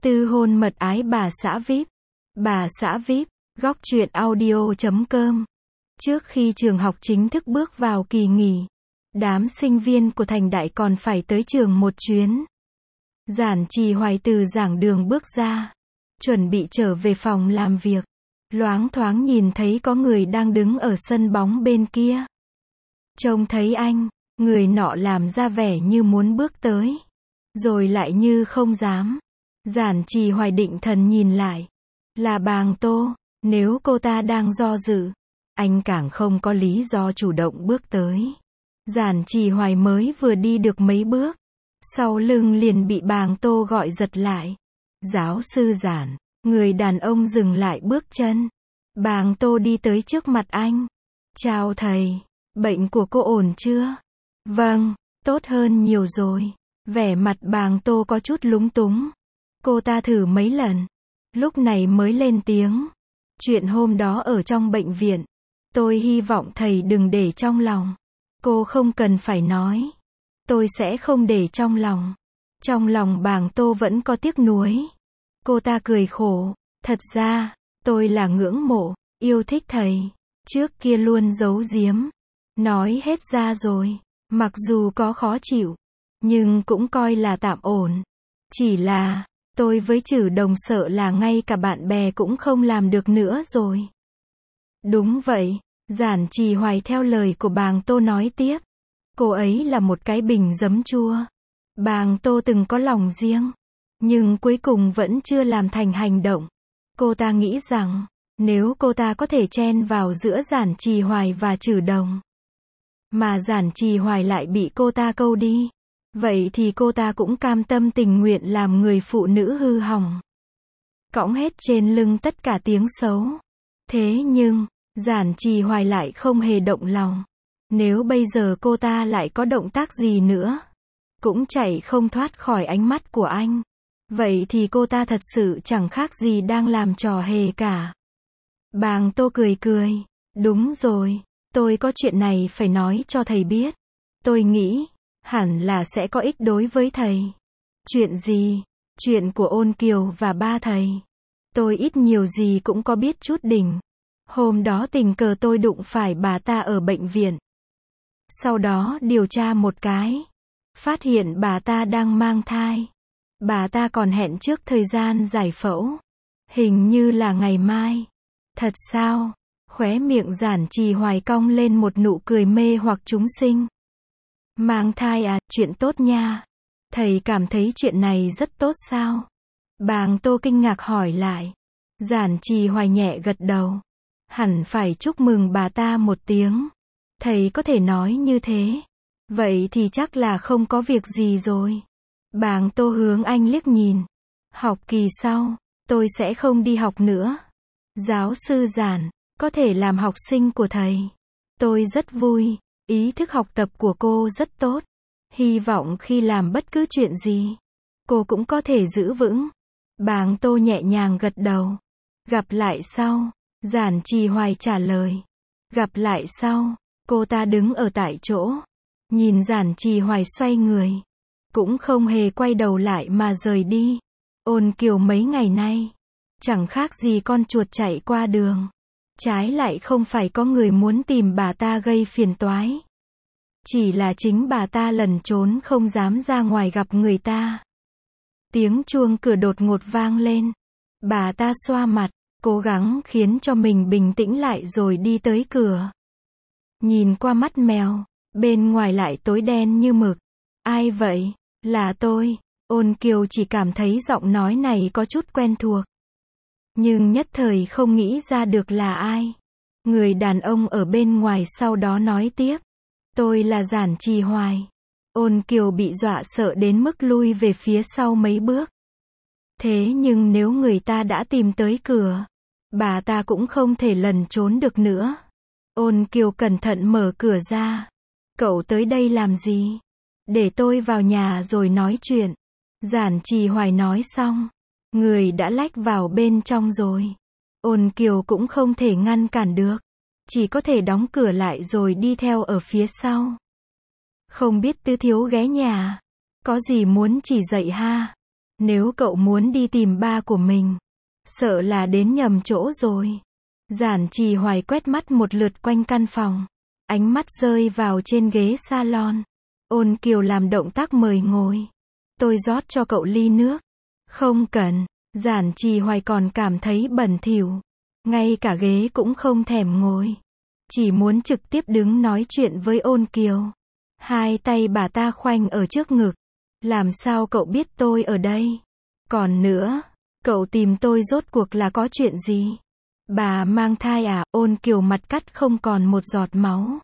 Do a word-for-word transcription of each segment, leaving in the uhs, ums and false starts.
Tư hôn mật ái bà xã vi ai pi. Bà xã vi ai pi, góc truyện audio chấm com. Trước khi trường học chính thức bước vào kỳ nghỉ, đám sinh viên của Thành Đại còn phải tới trường một chuyến. Giản Trì Hoài từ giảng đường bước ra, chuẩn bị trở về phòng làm việc. Loáng thoáng nhìn thấy có người đang đứng ở sân bóng bên kia. Trông thấy anh, người nọ làm ra vẻ như muốn bước tới, rồi lại như không dám. Giản Trì Hoài định thần nhìn lại. Là Bàng Tô, nếu cô ta đang do dự, anh càng không có lý do chủ động bước tới. Giản Trì Hoài mới vừa đi được mấy bước, sau lưng liền bị Bàng Tô gọi giật lại. Giáo sư Giản. Người đàn ông dừng lại bước chân. Bàng Tô đi tới trước mặt anh. Chào thầy, bệnh của cô ổn chưa? Vâng, tốt hơn nhiều rồi. Vẻ mặt Bàng Tô có chút lúng túng. Cô ta thử mấy lần, lúc này mới lên tiếng. Chuyện hôm đó ở trong bệnh viện, tôi hy vọng thầy đừng để trong lòng. Cô không cần phải nói. Tôi sẽ không để trong lòng. Trong lòng Bàng Tô vẫn có tiếc nuối. Cô ta cười khổ. Thật ra, tôi là ngưỡng mộ, yêu thích thầy. Trước kia luôn giấu giếm. Nói hết ra rồi. Mặc dù có khó chịu, nhưng cũng coi là tạm ổn. Chỉ là, tôi với Trử Đồng sợ là ngay cả bạn bè cũng không làm được nữa rồi. Đúng vậy, Giản Trì Hoài theo lời của Bàng Tô nói tiếp. Cô ấy là một cái bình giấm chua. Bàng Tô từng có lòng riêng, nhưng cuối cùng vẫn chưa làm thành hành động. Cô ta nghĩ rằng, nếu cô ta có thể chen vào giữa Giản Trì Hoài và Trử Đồng, mà Giản Trì Hoài lại bị cô ta câu đi, vậy thì cô ta cũng cam tâm tình nguyện làm người phụ nữ hư hỏng, cõng hết trên lưng tất cả tiếng xấu. Thế nhưng, Giản Trì Hoài lại không hề động lòng. Nếu bây giờ cô ta lại có động tác gì nữa, cũng chạy không thoát khỏi ánh mắt của anh, vậy thì cô ta thật sự chẳng khác gì đang làm trò hề cả. Bàng Tô cười cười. Đúng rồi, tôi có chuyện này phải nói cho thầy biết. Tôi nghĩ, hẳn là sẽ có ích đối với thầy. Chuyện gì? Chuyện của Ôn Kiều và ba thầy. Tôi ít nhiều gì cũng có biết chút đỉnh. Hôm đó tình cờ tôi đụng phải bà ta ở bệnh viện. Sau đó điều tra một cái, phát hiện bà ta đang mang thai. Bà ta còn hẹn trước thời gian giải phẫu, hình như là ngày mai. Thật sao? Khóe miệng Giản Trì Hoài cong lên một nụ cười mê hoặc chúng sinh. Mang thai à, chuyện tốt nha. Thầy cảm thấy chuyện này rất tốt sao? Bàng Tô kinh ngạc hỏi lại. Giản Trì Hoài nhẹ gật đầu. Hẳn phải chúc mừng bà ta một tiếng. Thầy có thể nói như thế. Vậy thì chắc là không có việc gì rồi. Bàng Tô hướng anh liếc nhìn. Học kỳ sau, tôi sẽ không đi học nữa. Giáo sư Giản, có thể làm học sinh của thầy. Tôi rất vui. Ý thức học tập của cô rất tốt. Hy vọng khi làm bất cứ chuyện gì, cô cũng có thể giữ vững. Bàng Tô nhẹ nhàng gật đầu. Gặp lại sau. Giản Trì Hoài trả lời. Gặp lại sau. Cô ta đứng ở tại chỗ, nhìn Giản Trì Hoài xoay người, cũng không hề quay đầu lại mà rời đi. Ôn Kiều mấy ngày nay, chẳng khác gì con chuột chạy qua đường. Trái lại không phải có người muốn tìm bà ta gây phiền toái. Chỉ là chính bà ta lẩn trốn không dám ra ngoài gặp người ta. Tiếng chuông cửa đột ngột vang lên. Bà ta xoa mặt, cố gắng khiến cho mình bình tĩnh lại rồi đi tới cửa. Nhìn qua mắt mèo, bên ngoài lại tối đen như mực. Ai vậy? Là tôi. Ôn Kiều chỉ cảm thấy giọng nói này có chút quen thuộc, nhưng nhất thời không nghĩ ra được là ai. Người đàn ông ở bên ngoài sau đó nói tiếp. Tôi là Giản Trì Hoài. Ôn Kiều bị dọa sợ đến mức lui về phía sau mấy bước. Thế nhưng nếu người ta đã tìm tới cửa, bà ta cũng không thể lẩn trốn được nữa. Ôn Kiều cẩn thận mở cửa ra. Cậu tới đây làm gì? Để tôi vào nhà rồi nói chuyện. Giản Trì Hoài nói xong, người đã lách vào bên trong rồi. Ôn Kiều cũng không thể ngăn cản được, chỉ có thể đóng cửa lại rồi đi theo ở phía sau. Không biết Tứ thiếu ghé nhà, có gì muốn chỉ dạy ha? Nếu cậu muốn đi tìm ba của mình, sợ là đến nhầm chỗ rồi. Giản Trì Hoài quét mắt một lượt quanh căn phòng. Ánh mắt rơi vào trên ghế salon. Ôn Kiều làm động tác mời ngồi. Tôi rót cho cậu ly nước. Không cần. Giản Trì Hoài còn cảm thấy bẩn thỉu. Ngay cả ghế cũng không thèm ngồi. Chỉ muốn trực tiếp đứng nói chuyện với Ôn Kiều. Hai tay bà ta khoanh ở trước ngực. Làm sao cậu biết tôi ở đây? Còn nữa, cậu tìm tôi rốt cuộc là có chuyện gì? Bà mang thai à? Ôn Kiều mặt cắt không còn một giọt máu.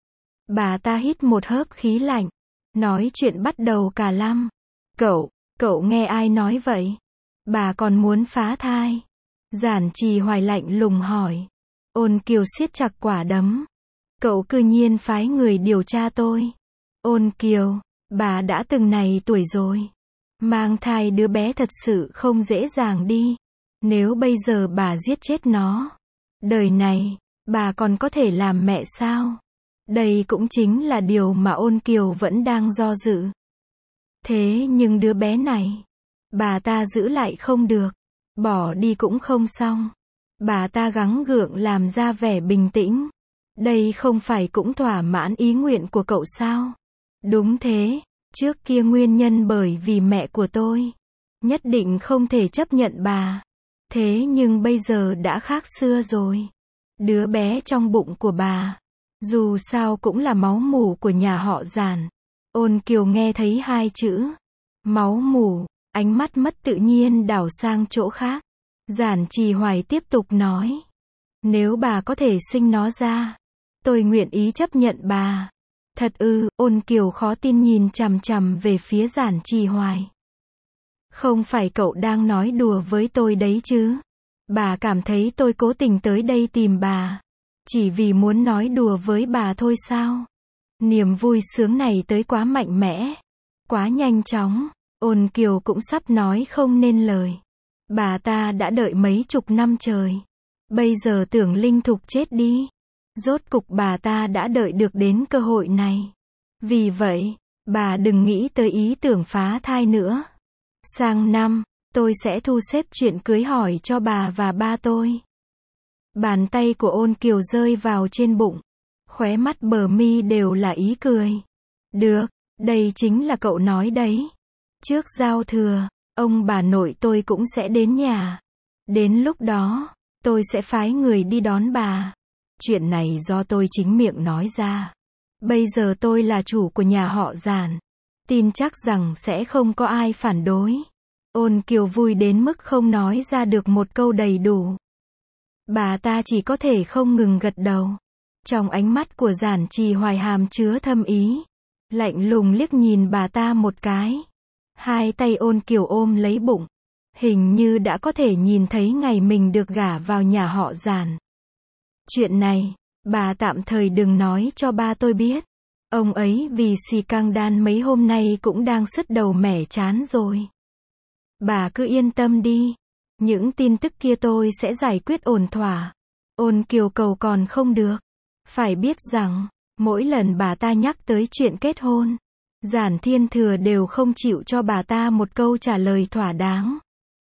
Bà ta hít một hớp khí lạnh. Nói chuyện bắt đầu cả lăm. Cậu, cậu nghe ai nói vậy? Bà còn muốn phá thai. Giản Trì Hoài lạnh lùng hỏi. Ôn Kiều siết chặt quả đấm. Cậu cư nhiên phái người điều tra tôi. Ôn Kiều, bà đã từng này tuổi rồi. Mang thai đứa bé thật sự không dễ dàng đi. Nếu bây giờ bà giết chết nó, đời này, bà còn có thể làm mẹ sao? Đây cũng chính là điều mà Ôn Kiều vẫn đang do dự. Thế nhưng đứa bé này, bà ta giữ lại không được, bỏ đi cũng không xong. Bà ta gắng gượng làm ra vẻ bình tĩnh. Đây không phải cũng thỏa mãn ý nguyện của cậu sao? Đúng thế, trước kia nguyên nhân bởi vì mẹ của tôi. Nhất định không thể chấp nhận bà. Thế nhưng bây giờ đã khác xưa rồi. Đứa bé trong bụng của bà, dù sao cũng là máu mủ của nhà họ Giản. Ôn Kiều nghe thấy hai chữ máu mủ, ánh mắt mất tự nhiên đảo sang chỗ khác. Giản Trì Hoài tiếp tục nói. Nếu bà có thể sinh nó ra, tôi nguyện ý chấp nhận bà. Thật ư? Ôn Kiều khó tin nhìn chằm chằm về phía Giản Trì Hoài. Không phải cậu đang nói đùa với tôi đấy chứ? Bà cảm thấy tôi cố tình tới đây tìm bà, chỉ vì muốn nói đùa với bà thôi sao? Niềm vui sướng này tới quá mạnh mẽ, quá nhanh chóng. Ôn Kiều cũng sắp nói không nên lời. Bà ta đã đợi mấy chục năm trời. Bây giờ tưởng Linh Thục chết đi. Rốt cục bà ta đã đợi được đến cơ hội này. Vì vậy, bà đừng nghĩ tới ý tưởng phá thai nữa. Sang năm, tôi sẽ thu xếp chuyện cưới hỏi cho bà và ba tôi. Bàn tay của Ôn Kiều rơi vào trên bụng. Khóe mắt bờ mi đều là ý cười. Được, đây chính là cậu nói đấy. Trước giao thừa, ông bà nội tôi cũng sẽ đến nhà. Đến lúc đó, tôi sẽ phái người đi đón bà. Chuyện này do tôi chính miệng nói ra. Bây giờ tôi là chủ của nhà họ Giản. Tin chắc rằng sẽ không có ai phản đối. Ôn Kiều vui đến mức không nói ra được một câu đầy đủ. Bà ta chỉ có thể không ngừng gật đầu. Trong ánh mắt của Giản Trì Hoài hàm chứa thâm ý. Lạnh lùng liếc nhìn bà ta một cái. Hai tay Ôn Kiều ôm lấy bụng. Hình như đã có thể nhìn thấy ngày mình được gả vào nhà họ Giản. Chuyện này, bà tạm thời đừng nói cho ba tôi biết. Ông ấy vì xì căng đan mấy hôm nay cũng đang sứt đầu mẻ chán rồi. Bà cứ yên tâm đi. Những tin tức kia tôi sẽ giải quyết ổn thỏa. Ôn Kiều cầu còn không được. Phải biết rằng, mỗi lần bà ta nhắc tới chuyện kết hôn, Giản Thiên Thừa đều không chịu cho bà ta một câu trả lời thỏa đáng.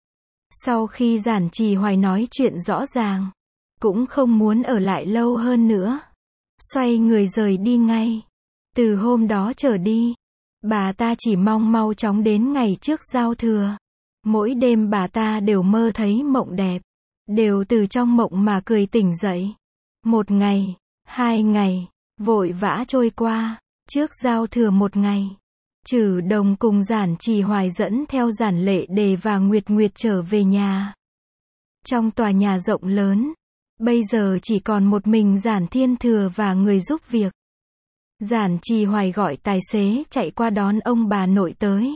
Sau khi Giản Trì Hoài nói chuyện rõ ràng, cũng không muốn ở lại lâu hơn nữa. Xoay người rời đi ngay. Từ hôm đó trở đi, bà ta chỉ mong mau chóng đến ngày trước giao thừa. Mỗi đêm bà ta đều mơ thấy mộng đẹp. Đều từ trong mộng mà cười tỉnh dậy. Một ngày, hai ngày, vội vã trôi qua. Trước giao thừa một ngày, Trử Đồng cùng Giản Trì Hoài dẫn theo Giản Lệ Đề và Nguyệt Nguyệt trở về nhà. Trong tòa nhà rộng lớn, bây giờ chỉ còn một mình Giản Thiên Thừa và người giúp việc. Giản Trì Hoài gọi tài xế chạy qua đón ông bà nội tới.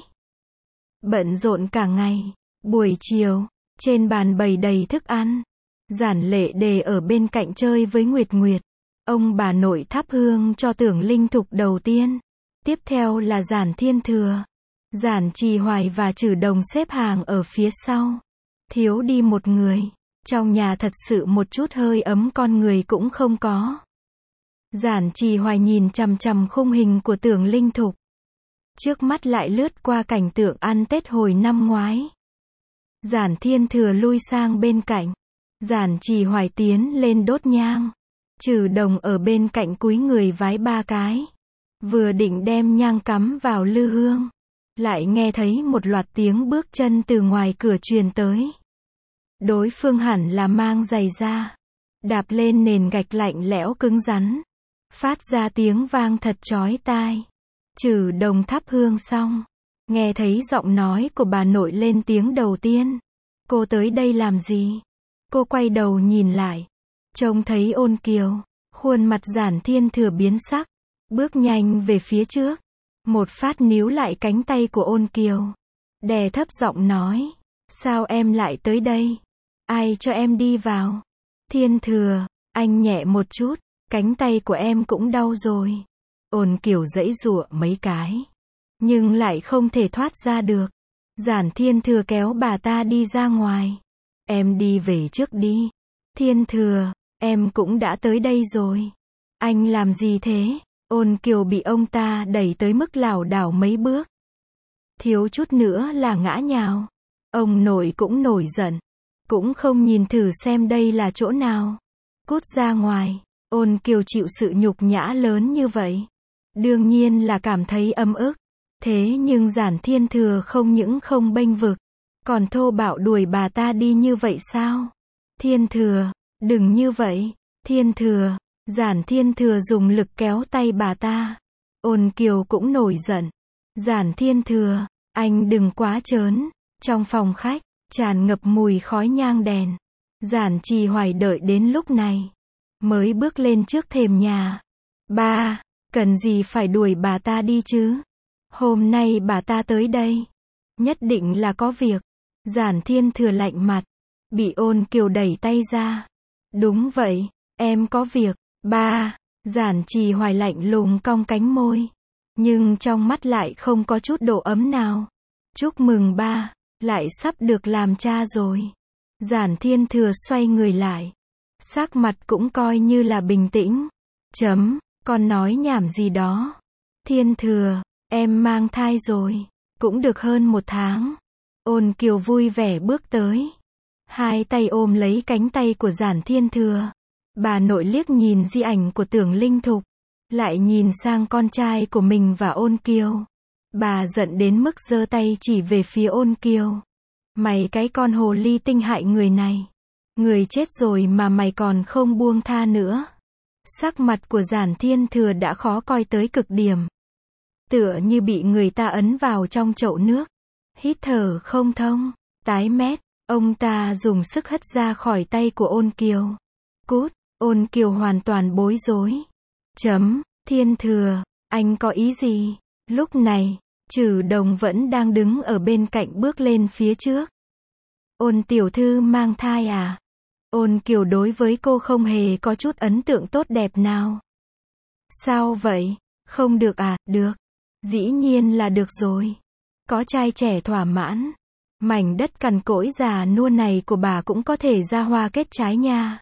Bận rộn cả ngày, buổi chiều, trên bàn bày đầy thức ăn. Giản Lệ Đề ở bên cạnh chơi với Nguyệt Nguyệt. Ông bà nội thắp hương cho Tưởng Linh Thục đầu tiên. Tiếp theo là Giản Thiên Thừa. Giản Trì Hoài và Trử Đồng xếp hàng ở phía sau. Thiếu đi một người. Trong nhà thật sự một chút hơi ấm con người cũng không có. Giản Trì Hoài nhìn chằm chằm khung hình của Tưởng Linh Thục. Trước mắt lại lướt qua cảnh tượng ăn Tết hồi năm ngoái. Giản Thiên Thừa lui sang bên cạnh. Giản Trì Hoài tiến lên đốt nhang. Trừ Đồng ở bên cạnh cúi người vái ba cái. Vừa định đem nhang cắm vào lư hương. Lại nghe thấy một loạt tiếng bước chân từ ngoài cửa truyền tới. Đối phương hẳn là mang giày da. Đạp lên nền gạch lạnh lẽo cứng rắn. Phát ra tiếng vang thật chói tai. Trừ Đồng thắp hương xong. Nghe thấy giọng nói của bà nội lên tiếng đầu tiên. Cô tới đây làm gì? Cô quay đầu nhìn lại. Trông thấy Ôn Kiều. Khuôn mặt Giản Thiên Thừa biến sắc. Bước nhanh về phía trước. Một phát níu lại cánh tay của Ôn Kiều. Đè thấp giọng nói. Sao em lại tới đây? Ai cho em đi vào? Thiên Thừa, anh nhẹ một chút. Cánh tay của em cũng đau rồi. Ôn Kiều giãy giụa mấy cái. Nhưng lại không thể thoát ra được. Giản Thiên Thừa kéo bà ta đi ra ngoài. Em đi về trước đi. Thiên Thừa, em cũng đã tới đây rồi. Anh làm gì thế? Ôn Kiều bị ông ta đẩy tới mức lảo đảo mấy bước. Thiếu chút nữa là ngã nhào. Ông nội cũng nổi giận. Cũng không nhìn thử xem đây là chỗ nào. Cút ra ngoài. Ôn Kiều chịu sự nhục nhã lớn như vậy. Đương nhiên là cảm thấy ấm ức. Thế nhưng Giản Thiên Thừa không những không bênh vực. Còn thô bạo đuổi bà ta đi như vậy sao? Thiên Thừa, đừng như vậy. Thiên Thừa. Giản Thiên Thừa dùng lực kéo tay bà ta. Ôn Kiều cũng nổi giận. Giản Thiên Thừa, anh đừng quá trớn. Trong phòng khách, tràn ngập mùi khói nhang đèn. Giản Trì Hoài đợi đến lúc này. Mới bước lên trước thềm nhà. Ba, cần gì phải đuổi bà ta đi chứ? Hôm nay bà ta tới đây. Nhất định là có việc. Giản Thiên Thừa lạnh mặt. Bị Ôn Kiều đẩy tay ra. Đúng vậy, em có việc. Ba, Giản Trì Hoài lạnh lùng cong cánh môi. Nhưng trong mắt lại không có chút độ ấm nào. Chúc mừng ba, lại sắp được làm cha rồi. Giản Thiên Thừa xoay người lại. Sắc mặt cũng coi như là bình tĩnh. Chấm, con nói nhảm gì đó. Thiên Thừa, em mang thai rồi. Cũng được hơn một tháng. Ôn Kiều vui vẻ bước tới. Hai tay ôm lấy cánh tay của Giản Thiên Thừa. Bà nội liếc nhìn di ảnh của Tưởng Linh Thục. Lại nhìn sang con trai của mình và Ôn Kiều. Bà giận đến mức giơ tay chỉ về phía Ôn Kiều. Mày cái con hồ ly tinh hại người này. Người chết rồi mà mày còn không buông tha nữa. Sắc mặt của Giản Thiên Thừa đã khó coi tới cực điểm. Tựa như bị người ta ấn vào trong chậu nước. Hít thở không thông. Tái mét. Ông ta dùng sức hất ra khỏi tay của Ôn Kiều. Cút. Ôn Kiều hoàn toàn bối rối. Chấm. Thiên Thừa, anh có ý gì? Lúc này, Trừ Đồng vẫn đang đứng ở bên cạnh bước lên phía trước. Ôn tiểu thư mang thai à? Ôn Kiều đối với cô không hề có chút ấn tượng tốt đẹp nào. Sao vậy? Không được à? Được. Dĩ nhiên là được rồi. Có trai trẻ thỏa mãn. Mảnh đất cằn cỗi già nua này của bà cũng có thể ra hoa kết trái nha.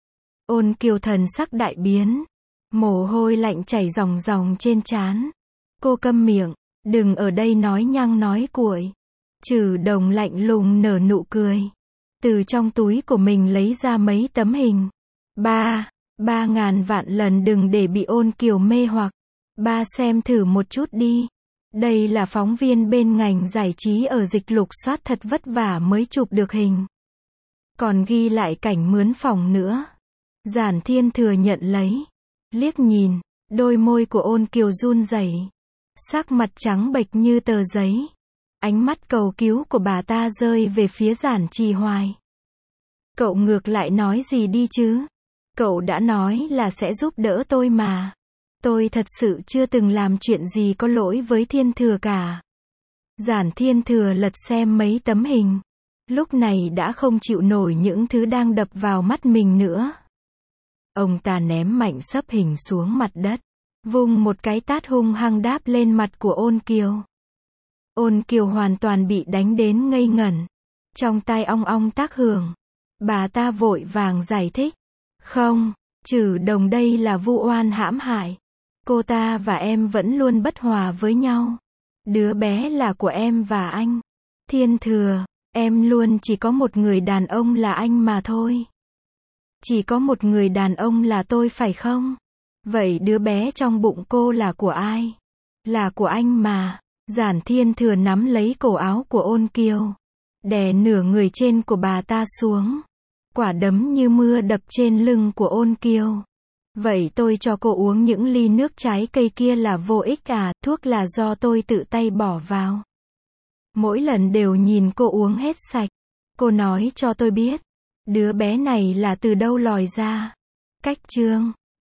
Ôn Kiều thần sắc đại biến. Mồ hôi lạnh chảy ròng ròng trên trán. Cô câm miệng. Đừng ở đây nói nhăng nói cuội. Trừ Đồng lạnh lùng nở nụ cười. Từ trong túi của mình lấy ra mấy tấm hình. Ba, ba ngàn vạn lần đừng để bị Ôn Kiều mê hoặc. Ba xem thử một chút đi. Đây là phóng viên bên ngành giải trí ở Dịch Lục soát thật vất vả mới chụp được hình. Còn ghi lại cảnh mướn phòng nữa. Giản Thiên Thừa nhận lấy. Liếc nhìn, đôi môi của Ôn Kiều run rẩy. Sắc mặt trắng bệch như tờ giấy. Ánh mắt cầu cứu của bà ta rơi về phía Giản Trì Hoài. Cậu ngược lại nói gì đi chứ? Cậu đã nói là sẽ giúp đỡ tôi mà. Tôi thật sự chưa từng làm chuyện gì có lỗi với Thiên Thừa cả. Giản Thiên Thừa lật xem mấy tấm hình. Lúc này đã không chịu nổi những thứ đang đập vào mắt mình nữa. Ông ta ném mạnh xấp hình xuống mặt đất. Vung một cái tát hung hăng đáp lên mặt của Ôn Kiều. Ôn Kiều hoàn toàn bị đánh đến ngây ngẩn. Trong tai ong ong tác hưởng. Bà ta vội vàng giải thích. Không, Trừ Đồng đây là vu oan hãm hại. Cô ta và em vẫn luôn bất hòa với nhau. Đứa bé là của em và anh. Thiên Thừa, em luôn chỉ có một người đàn ông là anh mà thôi. Chỉ có một người đàn ông là tôi phải không? Vậy đứa bé trong bụng cô là của ai? Là của anh mà. Giản Thiên Thừa nắm lấy cổ áo của Ôn Kiều, đè nửa người trên của bà ta xuống. Quả đấm như mưa đập trên lưng của Ôn Kiều. Vậy tôi cho cô uống những ly nước trái cây kia là vô ích à, thuốc là do tôi tự tay bỏ vào. Mỗi lần đều nhìn cô uống hết sạch. Cô nói cho tôi biết, đứa bé này là từ đâu lòi ra. Cách chương